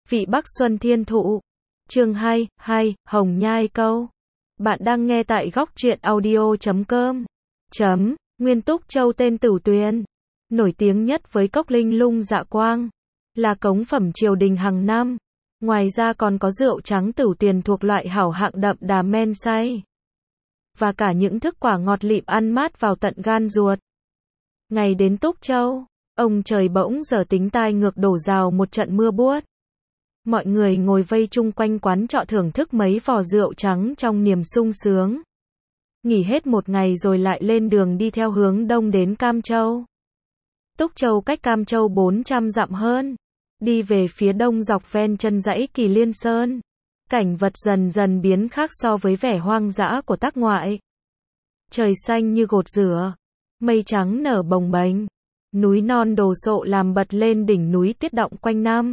Vị Bắc Xuân Thiên Thụ. Chương 2, Hồng Nhai Câu. Bạn đang nghe tại góc truyện audio.com. Nguyên Túc Châu tên Tửu Tuyền, nổi tiếng nhất với cốc linh lung dạ quang, là cống phẩm triều đình hàng năm. Ngoài ra còn có rượu trắng Tửu Tuyền thuộc loại hảo hạng đậm đà men say. Và cả những thức quả ngọt lịm ăn mát vào tận gan ruột. Ngày đến Túc Châu, ông trời bỗng giờ tính tai ngược đổ rào một trận mưa buốt. Mọi người ngồi vây chung quanh quán trọ thưởng thức mấy vò rượu trắng trong niềm sung sướng. Nghỉ hết một ngày rồi lại lên đường đi theo hướng đông đến Cam Châu. Túc Châu cách Cam Châu 400 dặm hơn. Đi về phía đông dọc ven chân dãy Kỳ Liên Sơn. Cảnh vật dần dần biến khác so với vẻ hoang dã của Tác Ngoại. Trời xanh như gột rửa. Mây trắng nở bồng bềnh. Núi non đồ sộ làm bật lên đỉnh núi tuyết động quanh năm.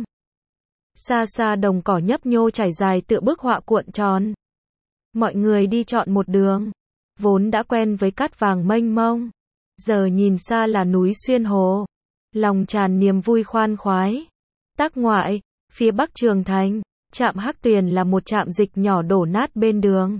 Xa xa đồng cỏ nhấp nhô trải dài tựa bức họa cuộn tròn. Mọi người đi chọn một đường. Vốn đã quen với cát vàng mênh mông. Giờ nhìn xa là núi Xuyên Hồ. Lòng tràn niềm vui khoan khoái. Tác Ngoại, phía bắc Trường Thành, trạm Hắc Tuyền là một trạm dịch nhỏ đổ nát bên đường.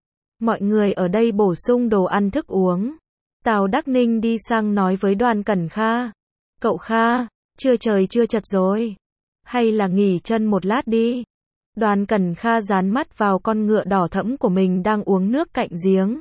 Mọi người ở đây bổ sung đồ ăn thức uống. Tào Đắc Ninh đi sang nói với Đoàn Cẩn Kha. Cậu Kha, trời chưa chật rồi. Hay là nghỉ chân một lát đi. Đoàn Cẩn Kha dán mắt vào con ngựa đỏ thẫm của mình đang uống nước cạnh giếng.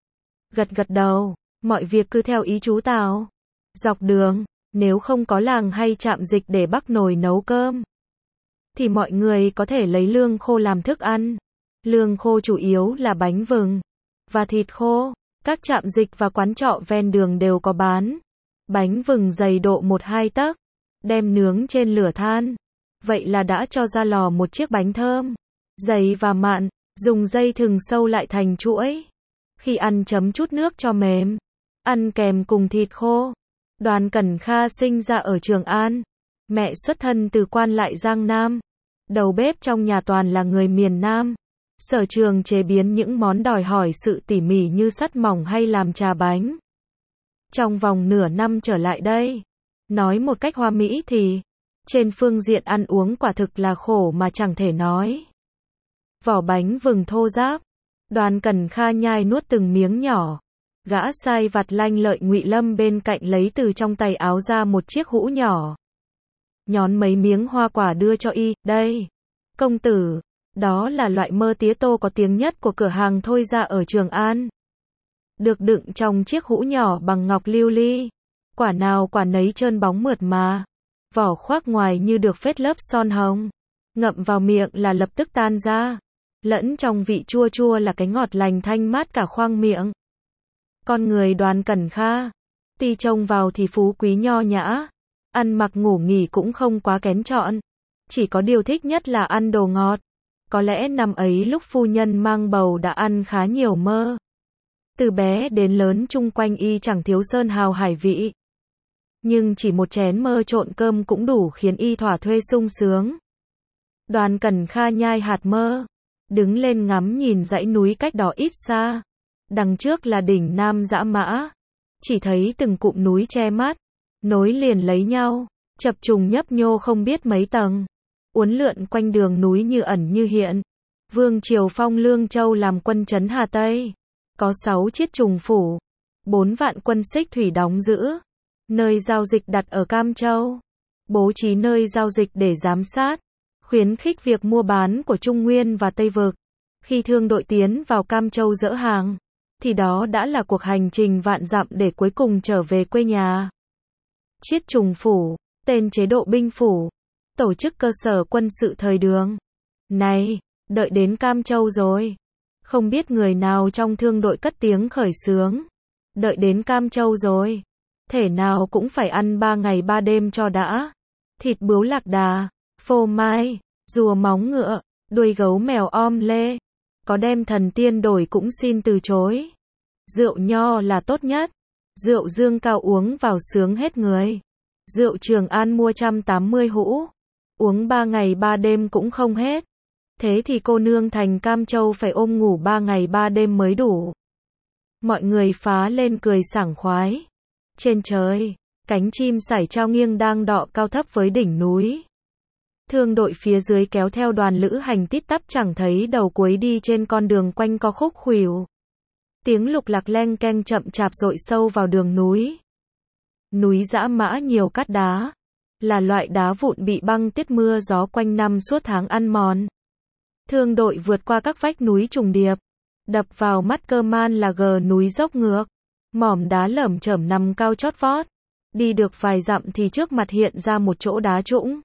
Gật đầu, mọi việc cứ theo ý chú Tào. Dọc đường, nếu không có làng hay trạm dịch để bắc nồi nấu cơm, thì mọi người có thể lấy lương khô làm thức ăn. Lương khô chủ yếu là bánh vừng và thịt khô. Các trạm dịch và quán trọ ven đường đều có bán. Bánh vừng dày độ 1-2 tấc, đem nướng trên lửa than. Vậy là đã cho ra lò một chiếc bánh thơm, dày và mặn, dùng dây thừng sâu lại thành chuỗi. Khi ăn chấm chút nước cho mềm, ăn kèm cùng thịt khô. Đoàn Cẩn Kha sinh ra ở Trường An, mẹ xuất thân từ Quan Lại Giang Nam. Đầu bếp trong nhà toàn là người miền Nam. Sở trường chế biến những món đòi hỏi sự tỉ mỉ như sắt mỏng hay làm trà bánh. Trong vòng nửa năm trở lại đây, nói một cách hoa mỹ thì, trên phương diện ăn uống quả thực là khổ mà chẳng thể nói. Vỏ bánh vừng thô ráp, Đoàn Cẩn Kha nhai nuốt từng miếng nhỏ. Gã sai vặt lanh lợi Ngụy Lâm bên cạnh lấy từ trong tay áo ra một chiếc hũ nhỏ. Nhón mấy miếng hoa quả đưa cho y, đây. Công tử, đó là loại mơ tía tô có tiếng nhất của cửa hàng Thôi Ra ở Trường An. Được đựng trong chiếc hũ nhỏ bằng ngọc lưu ly. Quả nào quả nấy trơn bóng mượt mà. Vỏ khoác ngoài như được phết lớp son hồng. Ngậm vào miệng là lập tức tan ra. Lẫn trong vị chua chua là cái ngọt lành thanh mát cả khoang miệng. Con người Đoàn Cẩn Kha, tuy trông vào thì phú quý nho nhã, ăn mặc ngủ nghỉ cũng không quá kén chọn. Chỉ có điều thích nhất là ăn đồ ngọt. Có lẽ năm ấy lúc phu nhân mang bầu đã ăn khá nhiều mơ. Từ bé đến lớn chung quanh y chẳng thiếu sơn hào hải vị. Nhưng chỉ một chén mơ trộn cơm cũng đủ khiến y thỏa thuê sung sướng. Đoàn Cẩn Kha nhai hạt mơ, đứng lên ngắm nhìn dãy núi cách đó ít xa. Đằng trước là đỉnh Nam Dã Mã. Chỉ thấy từng cụm núi che mắt, nối liền lấy nhau, chập trùng nhấp nhô không biết mấy tầng. Uốn lượn quanh đường núi như ẩn như hiện. Vương triều phong Lương Châu làm quân trấn Hà Tây. Có 6 chiết trùng phủ, 4 vạn quân xích thủy đóng giữ. Nơi giao dịch đặt ở Cam Châu. Bố trí nơi giao dịch để giám sát, khuyến khích việc mua bán của Trung Nguyên và Tây Vực. Khi thương đội tiến vào Cam Châu dỡ hàng, thì đó đã là cuộc hành trình vạn dặm để cuối cùng trở về quê nhà. Chiết trùng phủ, tên chế độ binh phủ, tổ chức cơ sở quân sự thời Đường. Này, đợi đến Cam Châu rồi. Không biết người nào trong thương đội cất tiếng khởi xướng. Đợi đến Cam Châu rồi. Thể nào cũng phải ăn 3 ngày 3 đêm cho đã. Thịt bướu lạc đà, phô mai, rùa móng ngựa, đuôi gấu mèo om lê. Có đem thần tiên đổi cũng xin từ chối. Rượu nho là tốt nhất. Rượu dương cao uống vào sướng hết người. Rượu Trường An mua 180 hũ. Uống 3 ngày 3 đêm cũng không hết. Thế thì cô nương thành Cam Châu phải ôm ngủ 3 ngày 3 đêm mới đủ. Mọi người phá lên cười sảng khoái. Trên trời, cánh chim sải trao nghiêng đang đọ cao thấp với đỉnh núi. Thương đội phía dưới kéo theo đoàn lữ hành tít tắp chẳng thấy đầu cuối đi trên con đường quanh co khúc khuỷu. Tiếng lục lạc leng keng chậm chạp dội sâu vào đường núi. Núi dã mã nhiều cát đá, là loại đá vụn bị băng tuyết mưa gió quanh năm suốt tháng ăn mòn. Thương đội vượt qua các vách núi trùng điệp, đập vào mắt cơ man là gờ núi dốc ngược, mỏm đá lởm chởm nằm cao chót vót. Đi được vài dặm thì trước mặt hiện ra một chỗ đá trũng.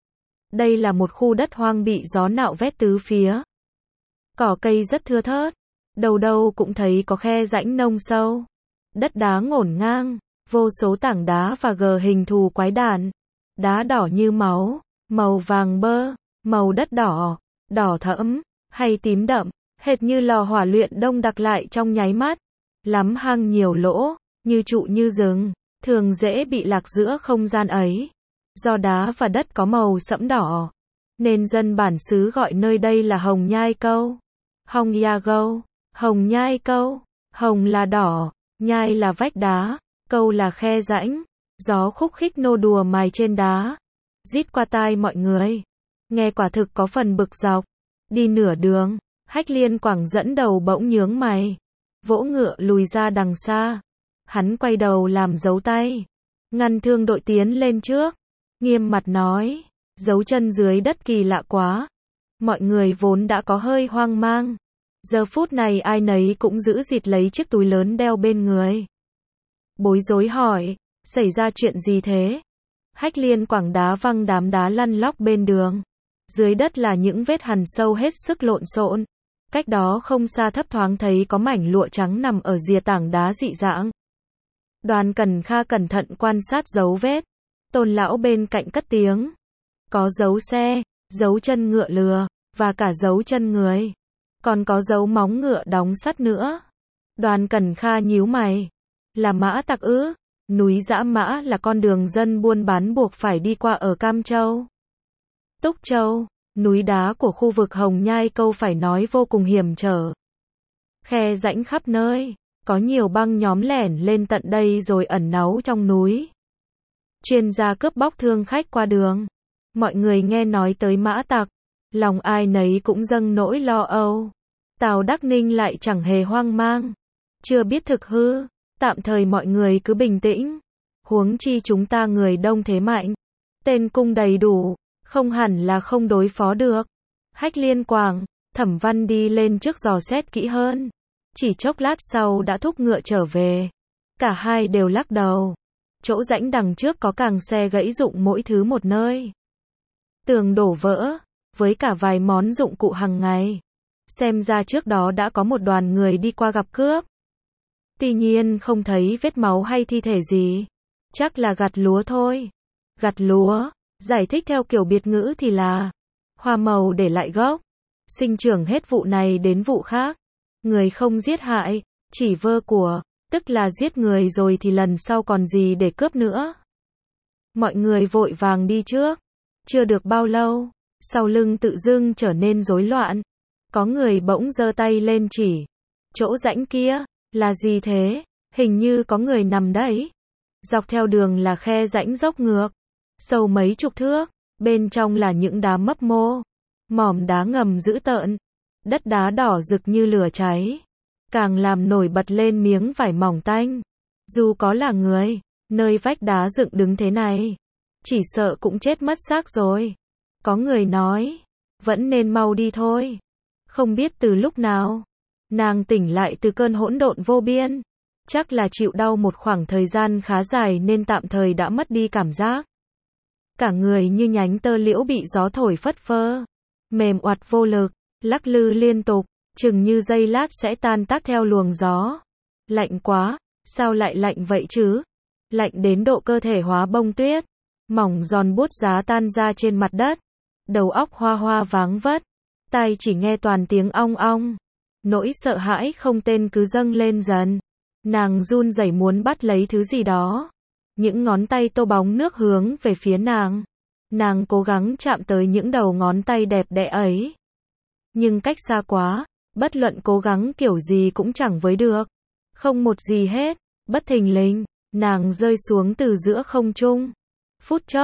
Đây là một khu đất hoang bị gió nạo vét tứ phía. Cỏ cây rất thưa thớt, đầu đâu cũng thấy có khe rãnh nông sâu. Đất đá ngổn ngang, vô số tảng đá và gờ hình thù quái đản. Đá đỏ như máu, màu vàng bơ, màu đất đỏ, đỏ thẫm, hay tím đậm, hệt như lò hỏa luyện đông đặc lại trong nháy mắt. Lắm hang nhiều lỗ, như trụ như rừng, thường dễ bị lạc giữa không gian ấy. Do đá và đất có màu sẫm đỏ, nên dân bản xứ gọi nơi đây là Hồng Nhai Câu. Hồng Ya Gâu, Hồng Nhai Câu, hồng là đỏ, nhai là vách đá, câu là khe rãnh. Gió khúc khích nô đùa mài trên đá, rít qua tai mọi người. Nghe quả thực có phần bực dọc. Đi nửa đường, Hách Liên Quảng dẫn đầu bỗng nhướng mày, vỗ ngựa lùi ra đằng xa. Hắn quay đầu làm dấu tay, ngăn thương đội tiến lên trước, nghiêm mặt nói, dấu chân dưới đất kỳ lạ quá. Mọi người vốn đã có hơi hoang mang, giờ phút này ai nấy cũng giữ dịt lấy chiếc túi lớn đeo bên người. Bối rối hỏi, xảy ra chuyện gì thế? Hách Liên Quảng đá văng đám đá lăn lóc bên đường. Dưới đất là những vết hằn sâu hết sức lộn xộn. Cách đó không xa thấp thoáng thấy có mảnh lụa trắng nằm ở rìa tảng đá dị dạng. Đoàn Cẩn Kha cẩn thận quan sát dấu vết. Tôn lão bên cạnh cất tiếng. Có dấu xe, dấu chân ngựa lừa, và cả dấu chân người. Còn có dấu móng ngựa đóng sắt nữa. Đoàn Cẩn Kha nhíu mày. Là mã tặc ư? Núi Dã Mã là con đường dân buôn bán buộc phải đi qua ở Cam Châu, Túc Châu. Núi đá của khu vực Hồng Nhai Câu phải nói vô cùng hiểm trở. Khe rãnh khắp nơi, có nhiều băng nhóm lẻn lên tận đây rồi ẩn náu trong núi. Chuyên gia cướp bóc thương khách qua đường. Mọi người nghe nói tới mã tặc, lòng ai nấy cũng dâng nỗi lo âu. Tào Đắc Ninh lại chẳng hề hoang mang. Chưa biết thực hư, tạm thời mọi người cứ bình tĩnh. Huống chi chúng ta người đông thế mạnh, tên cung đầy đủ, không hẳn là không đối phó được. Hách Liên Quảng, Thẩm Văn đi lên trước dò xét kỹ hơn. Chỉ chốc lát sau đã thúc ngựa trở về. Cả hai đều lắc đầu. Chỗ rãnh đằng trước có càng xe gãy rụng mỗi thứ một nơi. Tường đổ vỡ, với cả vài món dụng cụ hàng ngày. Xem ra trước đó đã có một đoàn người đi qua gặp cướp. Tuy nhiên không thấy vết máu hay thi thể gì. Chắc là gặt lúa thôi. Gặt lúa, giải thích theo kiểu biệt ngữ thì là hoa màu để lại gốc, sinh trưởng hết vụ này đến vụ khác. Người không giết hại, chỉ vơ của, tức là giết người rồi thì lần sau còn gì để cướp nữa. Mọi người vội vàng đi trước. Chưa được bao lâu, sau lưng tự dưng trở nên rối loạn. Có người bỗng giơ tay lên chỉ. Chỗ rãnh kia, là gì thế? Hình như có người nằm đấy. Dọc theo đường là khe rãnh dốc ngược, sâu mấy chục thước, bên trong là những đá mấp mô, mỏm đá ngầm dữ tợn, đất đá đỏ rực như lửa cháy, càng làm nổi bật lên miếng vải mỏng tanh. Dù có là người, nơi vách đá dựng đứng thế này, chỉ sợ cũng chết mất xác rồi. Có người nói, vẫn nên mau đi thôi. Không biết từ lúc nào, nàng tỉnh lại từ cơn hỗn độn vô biên. Chắc là chịu đau một khoảng thời gian khá dài nên tạm thời đã mất đi cảm giác. Cả người như nhánh tơ liễu bị gió thổi phất phơ, mềm oặt vô lực, lắc lư liên tục, chừng như giây lát sẽ tan tác theo luồng gió. Lạnh quá, sao lại lạnh vậy chứ? Lạnh đến độ cơ thể hóa bông tuyết, mỏng giòn buốt giá tan ra trên mặt đất. Đầu óc hoa hoa váng vất, tai chỉ nghe toàn tiếng ong ong. Nỗi sợ hãi không tên cứ dâng lên dần. Nàng run rẩy muốn bắt lấy thứ gì đó. Những ngón tay tô bóng nước hướng về phía nàng. Nàng cố gắng chạm tới những đầu ngón tay đẹp đẽ ấy. Nhưng cách xa quá, bất luận cố gắng kiểu gì cũng chẳng với được. Không một gì hết, bất thình lình, nàng rơi xuống từ giữa không trung. Phút chốc,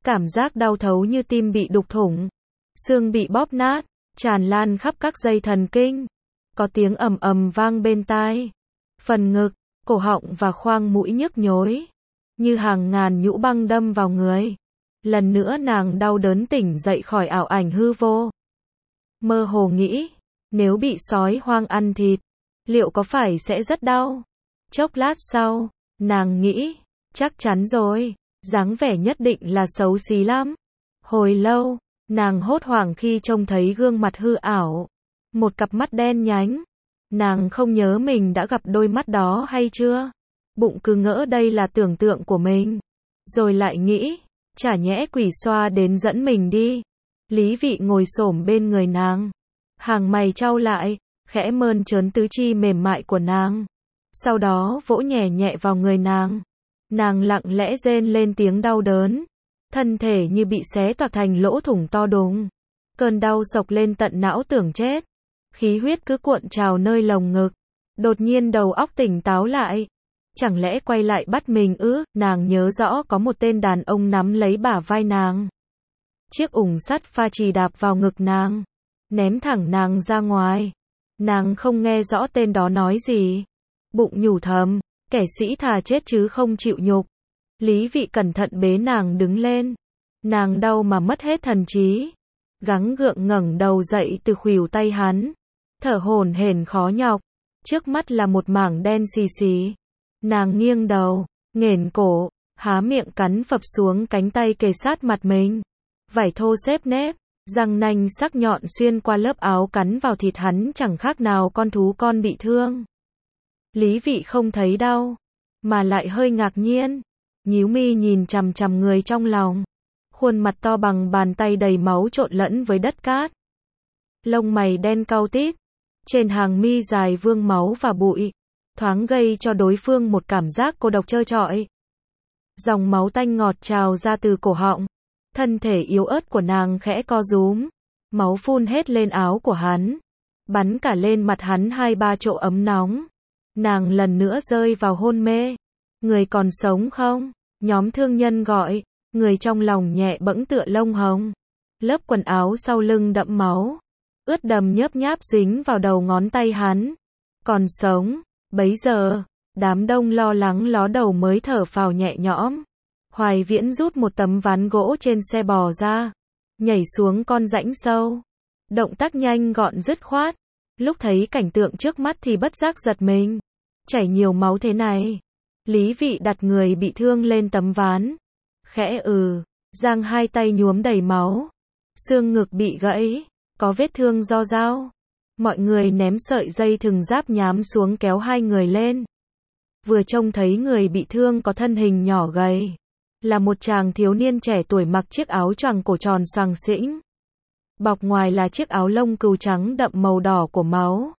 Cảm giác đau thấu như tim bị đục thủng, xương bị bóp nát, tràn lan khắp các dây thần kinh. Có tiếng ầm ầm vang bên tai. Phần ngực, cổ họng và khoang mũi nhức nhối, như hàng ngàn nhũ băng đâm vào người. Lần nữa nàng đau đớn tỉnh dậy khỏi ảo ảnh hư vô. Mơ hồ nghĩ, nếu bị sói hoang ăn thịt, liệu có phải sẽ rất đau? Chốc lát sau, nàng nghĩ, chắc chắn rồi, dáng vẻ nhất định là xấu xí lắm. Hồi lâu, nàng hốt hoảng khi trông thấy gương mặt hư ảo, một cặp mắt đen nhánh. Nàng không nhớ mình đã gặp đôi mắt đó hay chưa. Bụng cứ ngỡ đây là tưởng tượng của mình. Rồi lại nghĩ, chả nhẽ quỷ xoa đến dẫn mình đi. Lý Vị ngồi xổm bên người nàng, hàng mày chau lại, khẽ mơn trớn tứ chi mềm mại của nàng. Sau đó vỗ nhẹ nhẹ vào người nàng. Nàng lặng lẽ rên lên tiếng đau đớn. Thân thể như bị xé toạc thành lỗ thủng to đùng. Cơn đau sộc lên tận não tưởng chết. Khí huyết cứ cuộn trào nơi lồng ngực. Đột nhiên đầu óc tỉnh táo lại. Chẳng lẽ quay lại bắt mình ư? Nàng nhớ rõ có một tên đàn ông nắm lấy bả vai nàng. Chiếc ủng sắt pha chì đạp vào ngực nàng, ném thẳng nàng ra ngoài. Nàng không nghe rõ tên đó nói gì. Bụng nhủ thầm, kẻ sĩ thà chết chứ không chịu nhục. Lý Vị cẩn thận bế nàng đứng lên. Nàng đau mà mất hết thần trí. Gắng gượng ngẩng đầu dậy từ khuỷu tay hắn. Thở hổn hển khó nhọc. Trước mắt là một mảng đen xì xì. Nàng nghiêng đầu, nghển cổ, há miệng cắn phập xuống cánh tay kề sát mặt mình. Vải thô xếp nếp, răng nanh sắc nhọn xuyên qua lớp áo cắn vào thịt hắn chẳng khác nào con thú con bị thương. Lý Vị không thấy đau, mà lại hơi ngạc nhiên. Nhíu mi nhìn chằm chằm người trong lòng. Khuôn mặt to bằng bàn tay đầy máu trộn lẫn với đất cát. Lông mày đen cau tít. Trên hàng mi dài vương máu và bụi. Thoáng gây cho đối phương một cảm giác cô độc trơ trọi. Dòng máu tanh ngọt trào ra từ cổ họng. Thân thể yếu ớt của nàng khẽ co rúm. Máu phun hết lên áo của hắn. Bắn cả lên mặt hắn 2-3 chỗ ấm nóng. Nàng lần nữa rơi vào hôn mê. Người còn sống không? Nhóm thương nhân gọi. Người trong lòng nhẹ bẫng tựa lông hồng. Lớp quần áo sau lưng đẫm máu. Ướt đầm nhớp nháp dính vào đầu ngón tay hắn. Còn sống. Bấy giờ, đám đông lo lắng ló đầu mới thở phào nhẹ nhõm. Hoài Viễn rút một tấm ván gỗ trên xe bò ra. Nhảy xuống con rãnh sâu. Động tác nhanh gọn dứt khoát. Lúc thấy cảnh tượng trước mắt thì bất giác giật mình. Chảy nhiều máu thế này. Lý Vị đặt người bị thương lên tấm ván. Khẽ giang hai tay nhuốm đầy máu. Xương ngực bị gãy. Có vết thương do dao. Mọi người ném sợi dây thừng giáp nhám xuống kéo hai người lên. Vừa trông thấy người bị thương có thân hình nhỏ gầy. Là một chàng thiếu niên trẻ tuổi mặc chiếc áo choàng cổ tròn xoàng xĩnh. Bọc ngoài là chiếc áo lông cừu trắng đậm màu đỏ của máu.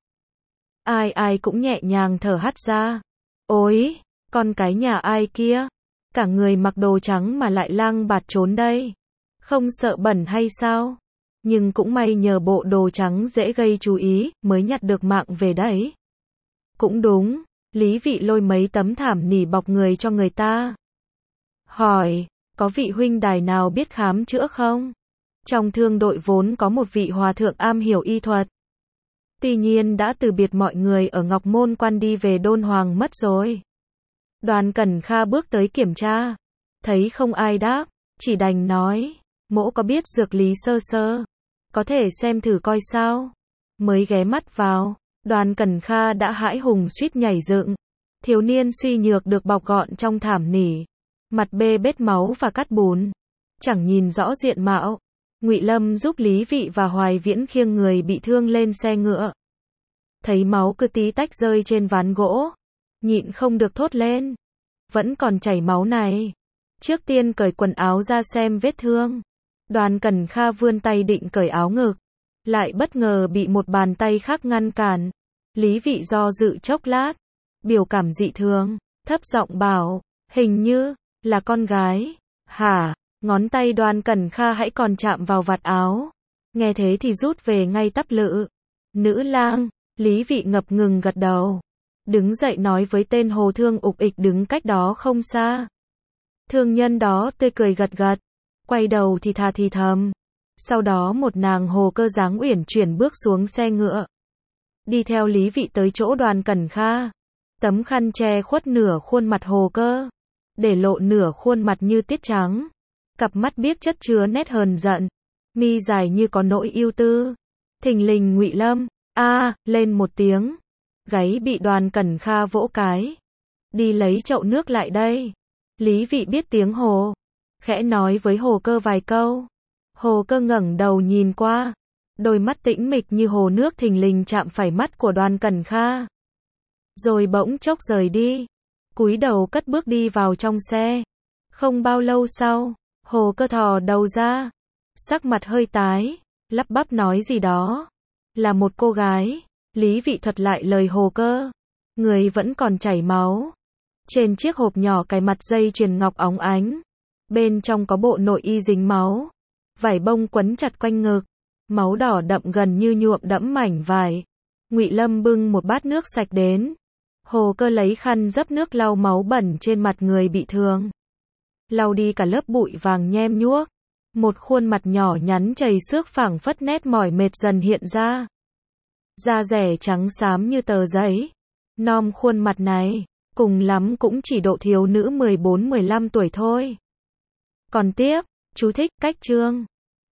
Ai ai cũng nhẹ nhàng thở hắt ra. Ôi, con cái nhà ai kia? Cả người mặc đồ trắng mà lại lang bạt trốn đây. Không sợ bẩn hay sao? Nhưng cũng may nhờ bộ đồ trắng dễ gây chú ý, mới nhặt được mạng về đấy. Cũng đúng, Lý Vị lôi mấy tấm thảm nỉ bọc người cho người ta. Hỏi, có vị huynh đài nào biết khám chữa không? Trong thương đội vốn có một vị hòa thượng am hiểu y thuật. Tuy nhiên đã từ biệt mọi người ở Ngọc Môn Quan đi về Đôn Hoàng mất rồi. Đoàn Cẩn Kha bước tới kiểm tra. Thấy không ai đáp, chỉ đành nói, mỗ có biết dược lý sơ sơ. Có thể xem thử coi sao. Mới ghé mắt vào, Đoàn Cẩn Kha đã hãi hùng suýt nhảy dựng. Thiếu niên suy nhược được bọc gọn trong thảm nỉ. Mặt bê bết máu và cát bùn. Chẳng nhìn rõ diện mạo. Ngụy Lâm giúp Lý Vị và Hoài Viễn khiêng người bị thương lên xe ngựa. Thấy máu cứ tí tách rơi trên ván gỗ. Nhịn không được thốt lên. Vẫn còn chảy máu này. Trước tiên cởi quần áo ra xem vết thương. Đoàn Cẩn Kha vươn tay định cởi áo ngực. Lại bất ngờ bị một bàn tay khác ngăn cản. Lý Vị do dự chốc lát. Biểu cảm dị thường. Thấp giọng bảo. Hình như là con gái. Hả? Ngón tay Đoàn Cẩn Kha hãy còn chạm vào vạt áo. Nghe thế thì rút về ngay tắp lự. Nữ lang. Lý Vị ngập ngừng gật đầu. Đứng dậy nói với tên hồ thương ục ịch đứng cách đó không xa. Thương nhân đó tươi cười gật gật. quay đầu thì thà thì thầm. Sau đó một nàng Hồ Cơ dáng uyển chuyển bước xuống xe ngựa, đi theo Lý Vị tới chỗ Đoàn Cẩn Kha. Tấm khăn che khuất nửa khuôn mặt Hồ Cơ, để lộ nửa khuôn mặt như tiết trắng. Cặp mắt biếc chất chứa nét hờn giận, mi dài như có nỗi ưu tư. Thình lình Ngụy Lâm lên một tiếng, gáy bị Đoàn Cẩn Kha vỗ cái. Đi lấy chậu nước lại đây. Lý Vị biết tiếng Hồ, khẽ nói với Hồ Cơ vài câu. Hồ Cơ ngẩng đầu nhìn qua, đôi mắt tĩnh mịch như hồ nước thình lình chạm phải mắt của Đoàn Cẩn Kha, rồi bỗng chốc rời đi, cúi đầu cất bước đi vào trong xe. Không bao lâu sau, Hồ Cơ thò đầu ra, sắc mặt hơi tái, lắp bắp nói gì đó. Là một cô gái. Lý Vị thuật lại lời Hồ Cơ, người vẫn còn chảy máu. Trên chiếc hộp nhỏ cài mặt dây chuyền ngọc óng ánh, bên trong có bộ nội y dính máu, vải bông quấn chặt quanh ngực, máu đỏ đậm gần như nhuộm đẫm mảnh vải. Ngụy Lâm bưng một bát nước sạch đến. Hồ Cơ lấy khăn dấp nước lau máu bẩn trên mặt người bị thương, lau đi cả lớp bụi vàng nhem nhuốc. Một khuôn mặt nhỏ nhắn chầy xước phảng phất nét mỏi mệt dần hiện ra. Da rẻ trắng xám như tờ giấy. Nom khuôn mặt này, cùng lắm cũng chỉ độ thiếu nữ 14-15 tuổi thôi. Còn tiếp, chú thích, cách chương.